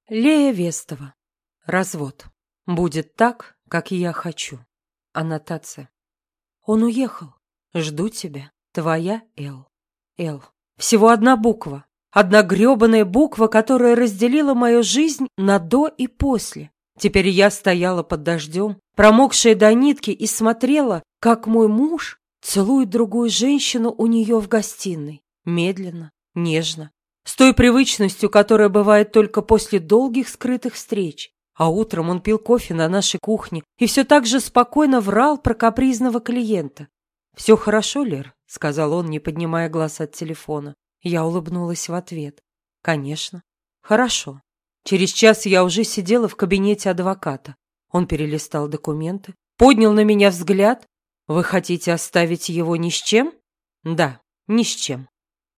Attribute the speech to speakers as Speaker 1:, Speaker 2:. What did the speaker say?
Speaker 1: Лея Вестова. Развод. Будет так, как я хочу. Аннотация. Он уехал. Жду тебя. Твоя Л. Л. Всего одна буква. Одна грёбаная буква, которая разделила мою жизнь на до и после. Теперь я стояла под дождем, промокшая до нитки, и смотрела, как мой муж целует другую женщину у нее в гостиной. Медленно, нежно, с той привычностью, которая бывает только после долгих скрытых встреч. А утром он пил кофе на нашей кухне и все так же спокойно врал про капризного клиента. «Все хорошо, Лер?» — сказал он, не поднимая глаз от телефона. Я улыбнулась в ответ. «Конечно. Хорошо». Через час я уже сидела в кабинете адвоката. Он перелистал документы, поднял на меня взгляд. «Вы хотите оставить его ни с чем?» «Да, ни с чем».